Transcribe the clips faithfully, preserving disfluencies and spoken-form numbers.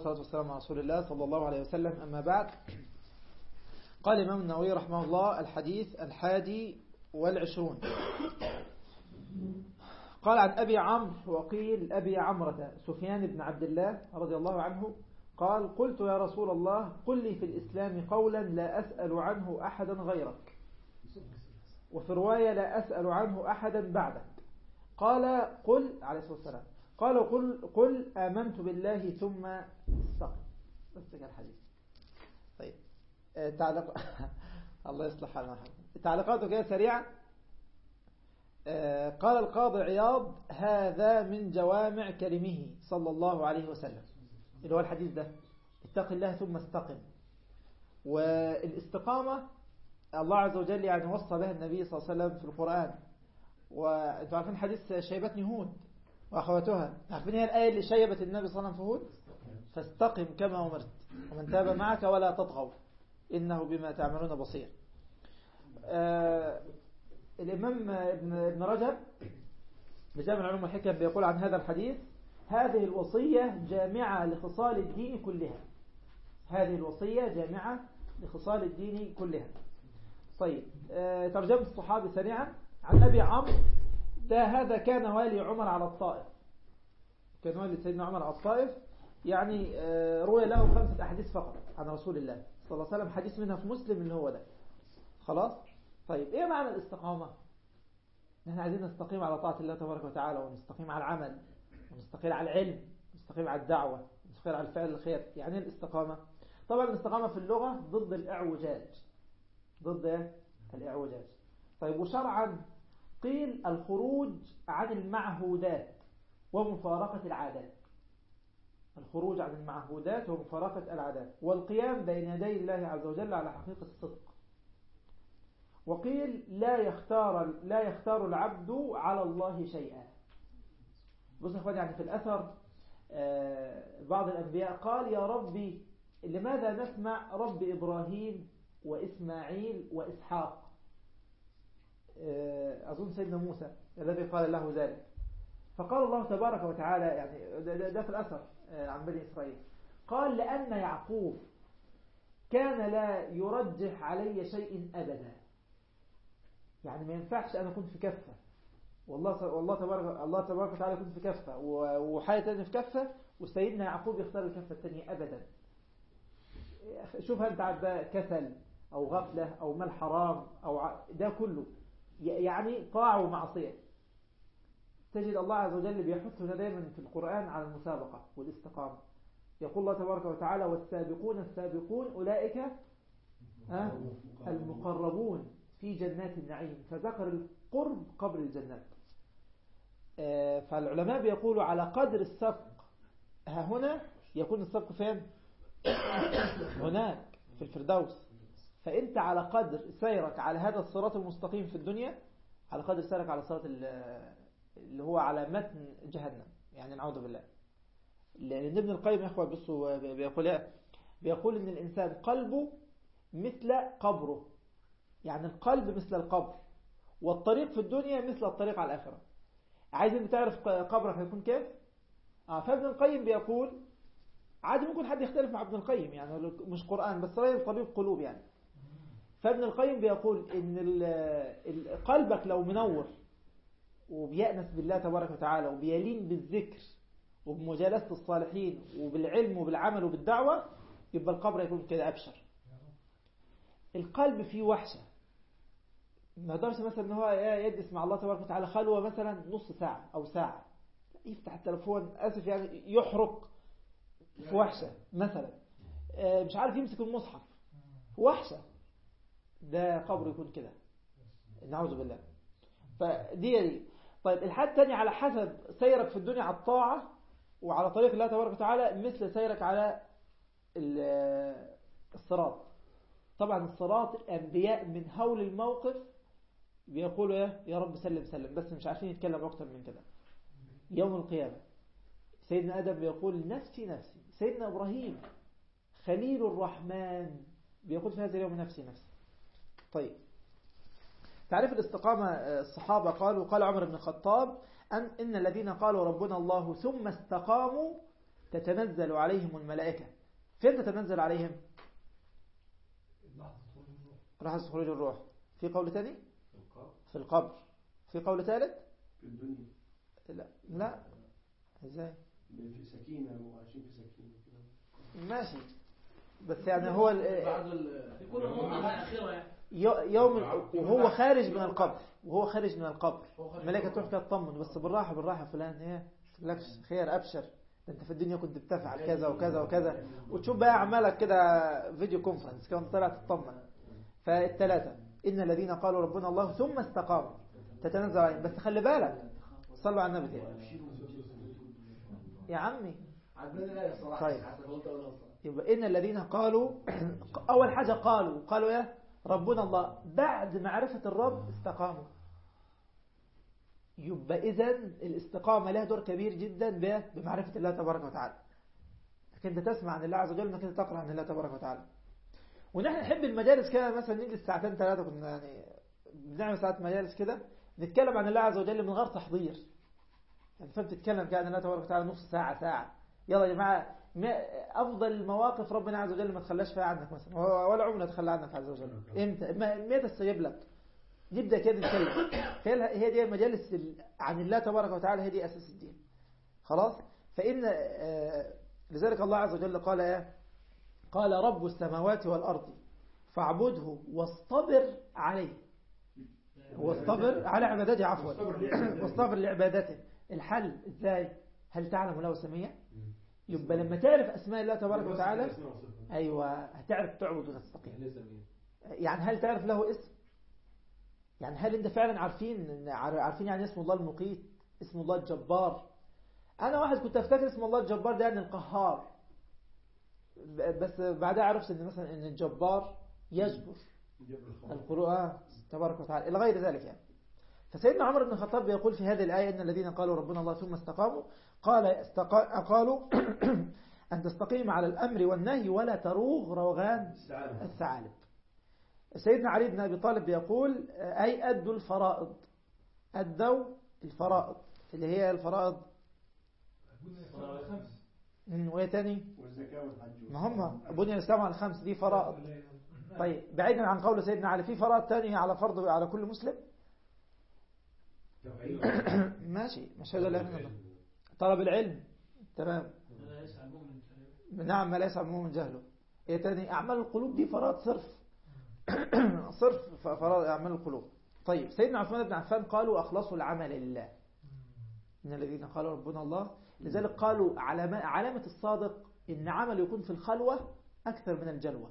والصلاة والسلام على رسول الله صلى الله عليه وسلم. أما بعد، قال الإمام النووي رحمه الله: الحديث الحادي والعشرون. قال عن أبي عمرو وقيل أبي عمرة سفيان بن عبد الله رضي الله عنه قال: قلت يا رسول الله قل لي في الإسلام قولا لا أسأل عنه أحدا غيرك، وفي رواية لا أسأل عنه أحدا بعدك. قال: قل عليه الصلاة والسلام قال قل, قل آمنت بالله ثم استقم. بس كان الحديث. طيب تعلق الله يصلح حالنا. تعليقاته كده سريعة. قال القاضي عياض: هذا من جوامع كلمه صلى الله عليه وسلم، اللي هو الحديث ده: اتق الله ثم استقم. والاستقامة الله عز وجل يعني وصى بها النبي صلى الله عليه وسلم في القرآن. وانتم عارفين حديث شيبتني هود وأخواتها، عارفين هي الآية اللي شيبت النبي صلى الله عليه وسلم في هود: فاستقم كما أمرت ومن تاب معك ولا تطغوا إنه بما تعملون بصير. آه الإمام ابن رجب بجامع العلوم والحكم بيقول عن هذا الحديث: هذه الوصية جامعة لخصال الدين كلها. هذه الوصية جامعة لخصال الدين كلها. طيب، آه ترجمة الصحابي سريعا. عن أبي عمرو ده هذا كان والي عمر على الطائف، كان والي سيدنا عمر على الطائف، يعني آه روي له خمسة أحاديث فقط عن رسول الله صلى الله عليه وسلم، حديث منها في مسلم اللي هو ده. خلاص. طيب، ايه معنى الاستقامة؟ نحن عايزين نستقيم على طاعة الله تبارك وتعالى، ونستقيم على العمل، ونستقيم على العلم، ونستقيم على الدعوة، ونستقيم على الفعل الخير. يعني الاستقامة، طبعا الاستقامة في اللغة ضد الإعوجاج، ضد الإعوجاج. طيب، وشرعا قيل الخروج عن المعهودات ومفارقة العادات. الخروج عن المعهودات ومفارقة العادات، والقيام بين يدي الله عز وجل على حقيقة الصدق. وقيل لا يختار لا يختار العبد على الله شيئا. بص يا اخواني، يعني في الأثر بعض الأنبياء قال: يا ربي لماذا نسمع رب إبراهيم وإسماعيل وإسحاق؟ أظن سيدنا موسى الذي قال له ذلك. فقال الله تبارك وتعالى، يعني ده, ده في الأثر عن بني إسرائيل، قال: لأن يعقوب كان لا يرجح علي شيء أبدا. يعني ما ينفعش أنا كنت في كفة، والله والله تبارك الله تبارك وتعالى كنت في كفة، وحاجة تانية في كفة، وسيدنا يعقوب يختار الكفة التانية أبدا. شوف، هل تعب كسل أو غفلة أو مال حرام أو ع... ده كله يعني طاعة ومعصية. تجد الله عز وجل بيحثنا دائما في القرآن على المسابقة والاستقامة. يقول الله تبارك وتعالى: والسابقون السابقون أولئك المقربون في جنات النعيم. فذكر القرب قبل الجنات. فالعلماء بيقولوا على قدر السبق ها هنا يكون السبق فين؟ هناك في الفردوس. فأنت على قدر سيرك على هذا الصراط المستقيم في الدنيا، على قدر سيرك على الصراط اللي هو على متن جهنم، يعني نعوذ بالله. لأن ابن القيم يا أخوة بصوا بيقول بيقول إن الإنسان قلبه مثل قبره، يعني القلب مثل القبر، والطريق في الدنيا مثل الطريق على الآخرة. عايز أن تعرف قبرك هيكون كيف؟ آه فابن القيم بيقول، عادي ممكن حد يختلف مع ابن القيم، يعني مش قرآن بس راجل طبيب قلوب يعني. فابن القيم بيقول إن قلبك لو منور وبيأنس بالله تبارك وتعالى وبيلين بالذكر وبمجالسة الصالحين وبالعلم وبالعمل وبالدعوة، يبقى القبر يكون كده أبشر. القلب فيه وحشة، ما يقدرش مثلا ان هو يجلس مع الله تبارك وتعالى خلوة مثلا نص ساعة أو ساعة، يفتح التلفون أسف يعني يحرق في وحشة مثلا، مش عارف يمسك المصحف في وحشة. ده قبر يكون كده، نعوذ بالله. فدي دي. طيب، الحد الثاني على حسب سيرك في الدنيا على الطاعة وعلى طريق الله تبارك وتعالى، مثل سيرك على الصراط. طبعا الصراط الأنبياء من هول الموقف بيقولوا يا يا رب سلم سلم، بس مش عارفين يتكلم أكتر من كده. يوم القيامة سيدنا آدم بيقول نفسي نفسي، سيدنا إبراهيم خليل الرحمن بيقول في هذا اليوم نفسي نفسي. طيب، تعريف الاستقامة الصحابة قالوا: قال عمر بن الخطاب: أن إن الذين قالوا ربنا الله ثم استقاموا تتنزل عليهم الملائكة. فين تتنزل عليهم؟ لحظة خروج الروح. في قول تاني في القبر. في قول ثالث في الدنيا. لا لا ازاي في سكينة وعايشين في سكينة. ماشي، بس يعني هو يوم وهو خارج من القبر وهو خارج من القبر الملائكة تروح كده تطمن، بس بالراحة بالراحة فلان ايه لكش خير ابشر، انت في الدنيا كنت بتفعل كذا وكذا وكذا، وتشوف بقى اعمالك كده فيديو كونفرنس كده طلع تطمن. فالثلاثة إن الذين قالوا ربنا الله ثم استقاموا تتنزل عليهم. بس خلي بالك صلوا على النبي تاني يا عمي. طيب يبقى إن الذين قالوا أول حاجة قالوا قالوا إيه ربنا الله، بعد معرفة الرب استقاموا. يبقى إذن الاستقامة لها دور كبير جدا بمعرفة الله تبارك وتعالى. لكن أنت تسمع عن الله عز وجل انك انت تقرأ عن الله تبارك وتعالى. ونحن نحب المجالس كده مثلا نيجي الساعتين ثلاثة كنا يعني بنعمل ساعات مجالس كده نتكلم عن الله عز وجل من غير تحضير. يعني فانت تتكلم كده عن الله تبارك وتعالى نص ساعة ساعة. يلا يا جماعة أفضل المواقف ربنا عز وجل ما تخلاش فيها عنك مثلا ولا عمرنا تخلى عنك عز وجل. امتى ما تستجيب لك نبدأ كده نتكلم. هي دي المجالس عن الله تبارك وتعالى، هي دي أساس الدين. خلاص. فإن لذلك الله عز وجل قال ايه قال رب السماوات والأرض فاعبده واصطبر عليه. واصطبر على عبادته عفوا واصطبر لعبادته. الحل ازاي؟ هل تعلم له سمية؟ يبقى لما تعرف أسماء الله تبارك وتعالى أيوة هتعرف تعبد وتستقيم. يعني هل تعرف له اسم؟ يعني هل انت فعلا عارفين عارفين يعني اسم الله المقيت، اسم الله الجبار؟ أنا واحد كنت أفتكر اسم الله الجبار ده يعني القهار، بس بعدها عرفت ان مثلا ان الجبار يجبر القرآن تبارك وتعالى الى غير ذلك يعني. فسيدنا عمر بن الخطاب يقول في هذه الآية ان الذين قالوا ربنا الله ثم استقاموا قال استقا... قالوا أن تستقيم على الأمر والنهي ولا تروغ روغان الثعالب. سيدنا علي بن أبي طالب يقول أي أدوا الفرائض. أدوا الفرائض اللي هي الفرائض وإيه تاني ما هم بني الإسلام على الخمس دي فرائض. طيب بعيدا عن قول سيدنا علي في فرائض تانية على فرض على كل مسلم ماشي مش هذا اللي طلب العلم تمام نعم ما ليس عموم من جهله. ايه تاني أعمال القلوب دي فرائض صرف صرف فرائض أعمال القلوب. طيب سيدنا عثمان بن عفان قالوا أخلصوا العمل لله من الذين قالوا ربنا الله. لذلك قالوا علامة الصادق إن عمله يكون في الخلوة أكثر من الجلوة.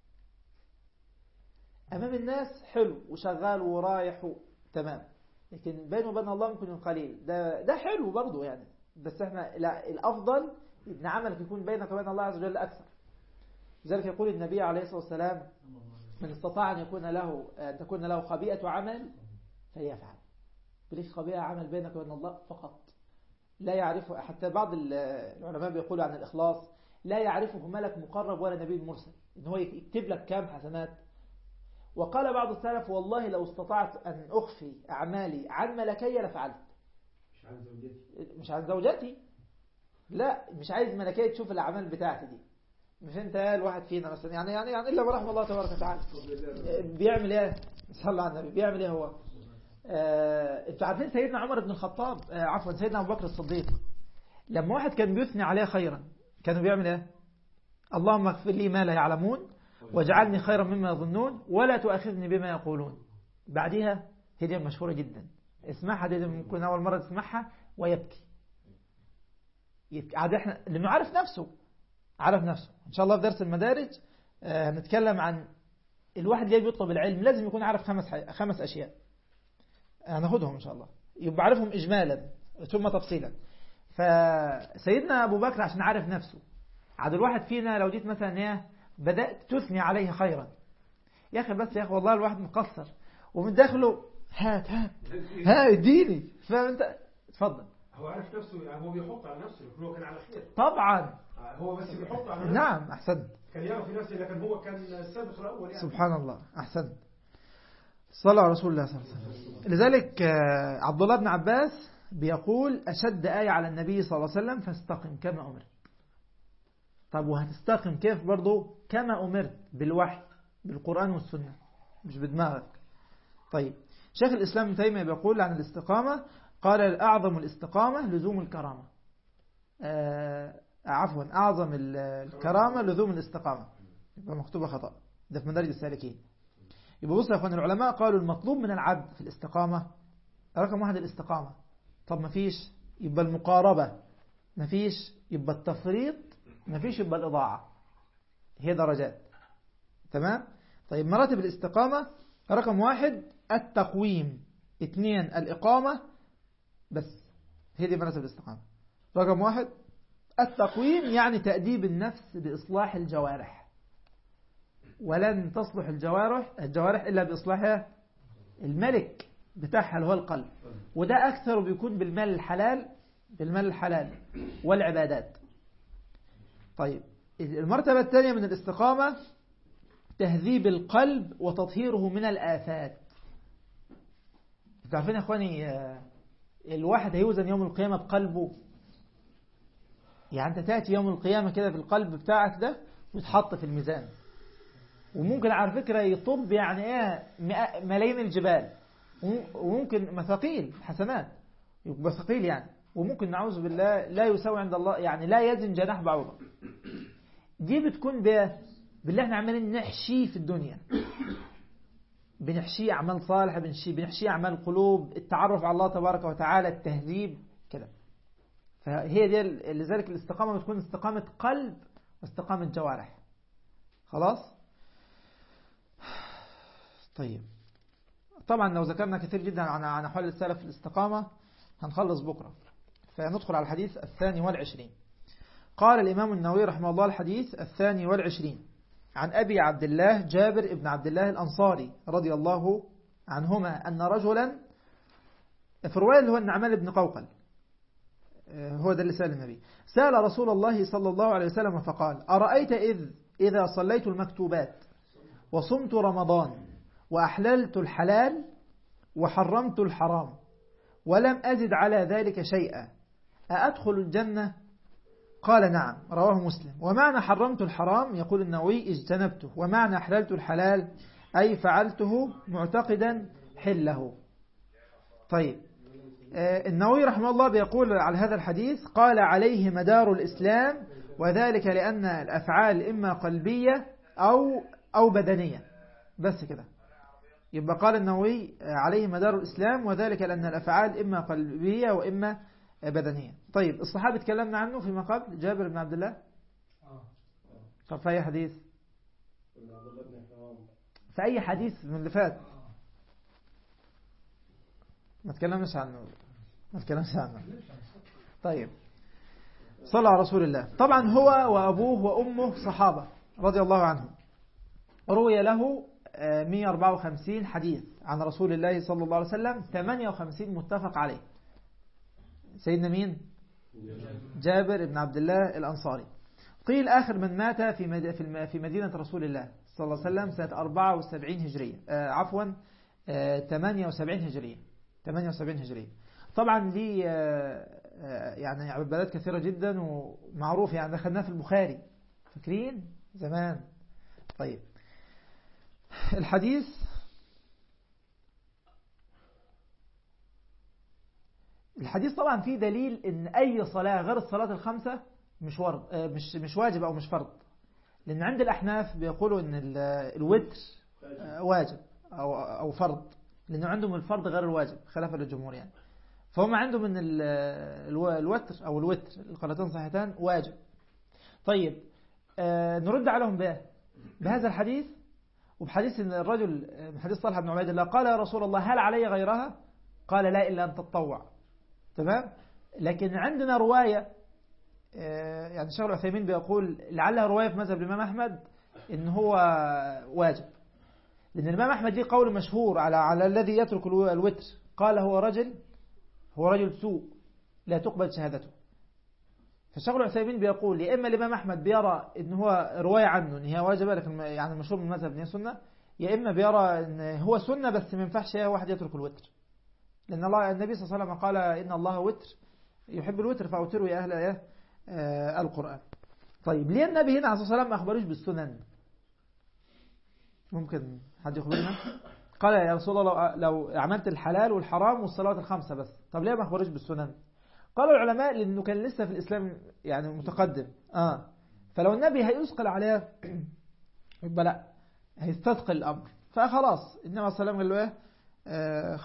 أمام الناس حلو وشغال ورايح تمام، لكن بينه وبين الله ممكن يكون قليل. ده ده حلو برضه يعني، بس احنا لا الأفضل إن عملك يكون بينك وبين الله عز وجل أكثر. لذلك يقول النبي عليه الصلاة والسلام من استطاع أن يكون له أن تكون له خبيئة عمل فليفعل. بليش خبيئة عمل بينك وبين الله فقط لا يعرفه. حتى بعض العلماء بيقولوا عن الإخلاص لا يعرفه ملك مقرب ولا نبي مرسل إن هو يكتب لك كام حسنات. وقال بعض السلف والله لو استطعت أن أخفي أعمالي عن ملكي لفعلت. مش عن زوجتي مش عن زوجتي لا مش عايز ملكية تشوف الأعمال بتاعتي دي. مش انت الواحد فينا مثلا يعني يعني يعني إلا برحمة الله تبارك وتعالى بيعمل ايه صلى على النبي بيعمل ايه هو آه، انتوا عارفين سيدنا عمر بن الخطاب آه، عفوا سيدنا أبو بكر الصديق لما واحد كان بيثني عليه خيرا كانوا بيعمل ايه اللهم اغفر لي ما لا يعلمون واجعلني خيرا مما يظنون ولا تؤاخذني بما يقولون. بعدها هي مشهورة جدا اسمعها دي ممكن أول مرة تسمعها ويبكي يبكي عاد احنا لأنه عارف نفسه عارف نفسه. إن شاء الله في درس المدارج هنتكلم عن الواحد اللي بيطلب العلم لازم يكون عارف خمس خمس أشياء هناخدهم إن شاء الله يبقى عارفهم إجمالا ثم تفصيلا. فسيدنا أبو بكر عشان عارف نفسه عاد الواحد فينا لو جيت مثلا ايه بدأت تثني عليه خيرا يا أخي بس يا أخي والله الواحد مقصر ومن داخله هات هات ها اديني فأنت تفضل. هو عارف نفسه يعني هو بيحط على نفسه هو كان على خير طبعا هو بس بيحط على نفسه. نعم أحسنت كان يعرف نفسه لكن هو كان السابق الأول يعني. سبحان الله أحسنت. صلى على رسول الله صلى الله عليه وسلم. لذلك عبد الله بن عباس بيقول أشد آية على النبي صلى الله عليه وسلم فاستقم كما أمر. طب وهتستقم كيف برضو؟ كما أمرت بالوحي بالقرآن والسنة، مش بدماغك. طيب شيخ الإسلام ابن تيمية بيقول عن الاستقامة، قال أعظم الاستقامة لزوم الكرامة. آه عفوا أعظم الكرامة لزوم الاستقامة، يبقى مكتوبة خطأ، ده في مدارج السالكين. يبقى بص يا أخوان، العلماء قالوا المطلوب من العبد في الاستقامة رقم واحد الاستقامة. طب مفيش يبقى المقاربة، مفيش يبقى التفريط، مفيش يبقى الإضاعة. هي درجات. تمام. طيب مراتب الاستقامة، رقم واحد التقويم، اثنين الإقامة، بس هي دي مراتب الاستقامة. رقم واحد التقويم، يعني تأديب النفس بإصلاح الجوارح، ولن تصلح الجوارح الجوارح إلا بإصلاحها الملك بتاعها اللي هو القلب، وده أكثر بيكون بالمال الحلال بالمال الحلال والعبادات. طيب المرتبة الثانية من الاستقامة تهذيب القلب وتطهيره من الآفات. تعرفين يا أخواني الواحد هيوزن يوم القيامة بقلبه، يعني أنت تأتي يوم القيامة كده بالقلب بتاعك ده ويتحط في الميزان، وممكن على فكرة يطب يعني ايه ملايين الجبال، وممكن مثقيل حسنات يبقى ثقيل يعني، وممكن نعوذ بالله لا يساوي عند الله، يعني لا يزن جناح بعوضة. دي بتكون بالله احنا عمالين نحشيه في الدنيا، بنحشيه أعمال صالحة، بنحشيه بنحشيه أعمال قلوب، التعرف على الله تبارك وتعالى، التهذيب كده. فهي دي لذلك الاستقامة بتكون استقامة قلب واستقامة جوارح. خلاص. طيب طبعا لو ذكرنا كثير جدا عن عن أحوال السلف في الاستقامة هنخلص بكرة، فندخل على الحديث الثاني والعشرين. قال الإمام النووي رحمه الله الحديث الثاني والعشرين عن أبي عبد الله جابر ابن عبد الله الأنصاري رضي الله عنهما أن رجلا، في الرواية اللي هو النعمان بن قوقل، هو ده اللي سأل النبي، سأل رسول الله صلى الله عليه وسلم فقال أرأيت إذ إذا صليت المكتوبات وصمت رمضان وأحللت الحلال وحرمت الحرام ولم أزد على ذلك شيئا أأدخل الجنة؟ قال نعم. رواه مسلم. ومعنى حرمت الحرام يقول النووي اجتنبته، ومعنى أحللت الحلال أي فعلته معتقدا حله. طيب النووي رحمه الله بيقول على هذا الحديث قال عليه مدار الإسلام، وذلك لأن الأفعال إما قلبية أو أو بدنية، بس كده. يبقى قال النووي عليه مدار الإسلام، وذلك لأن الأفعال إما قلبية وإما بدنية. طيب الصحابة تكلمنا عنه فيما قبل، جابر بن عبد الله. طب في أي حديث؟ في أي حديث من اللي فات؟ ما تكلمناش عنه ما تكلمناش عنه طيب صلى على رسول الله. طبعا هو وأبوه وأمه صحابة رضي الله عنهم. روي له مئة وأربعة وخمسين حديث عن رسول الله صلى الله عليه وسلم، ثمانية وخمسين متفق عليه. سيدنا مين؟ جابر بن عبد الله الأنصاري. قيل آخر من مات في في مدينة رسول الله صلى الله عليه وسلم سنة أربعة وسبعين هجرية، آه عفوا آه ثمانية وسبعين هجرية ثمانية وسبعين هجرية. طبعا دي آه يعني عبادات كثيرة جدا ومعروف، يعني دخلناه في البخاري، فاكرين زمان. طيب الحديث الحديث طبعا فيه دليل ان اي صلاة غير الصلاة الخمسة مش ورد مش مش واجب او مش فرض، لان عند الاحناف بيقولوا ان الوتر واجب او او فرض، لانه عندهم الفرض غير الواجب خلافا للجمهور يعني. فهم عندهم ان الوتر او الوتر القراءتين صحيحتان واجب. طيب نرد عليهم به بهذا الحديث وبحديث ان الرجل من حديث طلحة بن عبيد الله قال يا رسول الله هل علي غيرها؟ قال لا إلا أن تتطوع. تمام. لكن عندنا رواية يعني الشيخ العثيمين بيقول لعلها رواية في مذهب الإمام أحمد إن هو واجب، لأن الإمام أحمد دي قول مشهور على على الذي يترك الوتر، قال هو رجل هو رجل سوء لا تقبل شهادته. فالشيخ العثيمين بيقول يا إما الإمام أحمد بيرى إن هو رواية عنه إن هي واجبة لكن يعني المشهور من المذهب إن هي سنة، يا إما بيرى إن هو سنة بس ما ينفعش واحد يترك الوتر، لأن الله النبي صلى الله عليه وسلم قال إن الله وتر يحب الوتر فأوتروا يا أهل آه القرآن. طيب ليه النبي هنا عليه الصلاة والسلام ما أخبروش بالسنن؟ ممكن حد يخبرنا؟ قال يا رسول الله لو عملت الحلال والحرام والصلوات الخمسة بس، طب ليه ما أخبروش بالسنن؟ قال العلماء لأنه كان لسه في الإسلام يعني متقدم آه فلو النبي هيثقل عليه يبقى لا هيستثقل الأمر، فخلاص النبي عليه الصلاة والسلام قال له ايه